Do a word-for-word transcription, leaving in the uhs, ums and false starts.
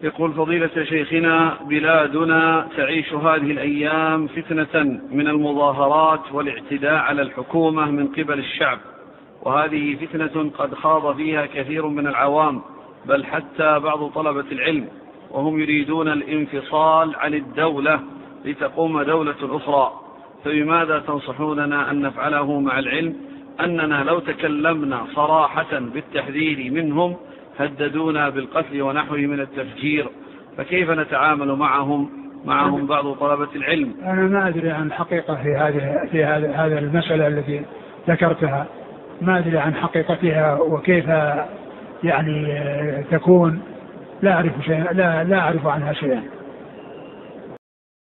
يقول فضيلة شيخنا: بلادنا تعيش هذه الأيام فتنة من المظاهرات والاعتداء على الحكومة من قبل الشعب، وهذه فتنة قد خاض فيها كثير من العوام بل حتى بعض طلبة العلم، وهم يريدون الانفصال عن الدولة لتقوم دولة أخرى، فبماذا تنصحوننا أن نفعله مع العلم أننا لو تكلمنا صراحة بالتحذير منهم هددونا بالقتل ونحوه من التفجير، فكيف نتعامل معهم معهم بعض طلبة العلم؟ أنا ما أدري عن حقيقة في هذه في هذه المسألة التي ذكرتها، ما أدري عن حقيقتها وكيف يعني تكون، لا أعرف شيئا، لا لا أعرف عنها شيئا.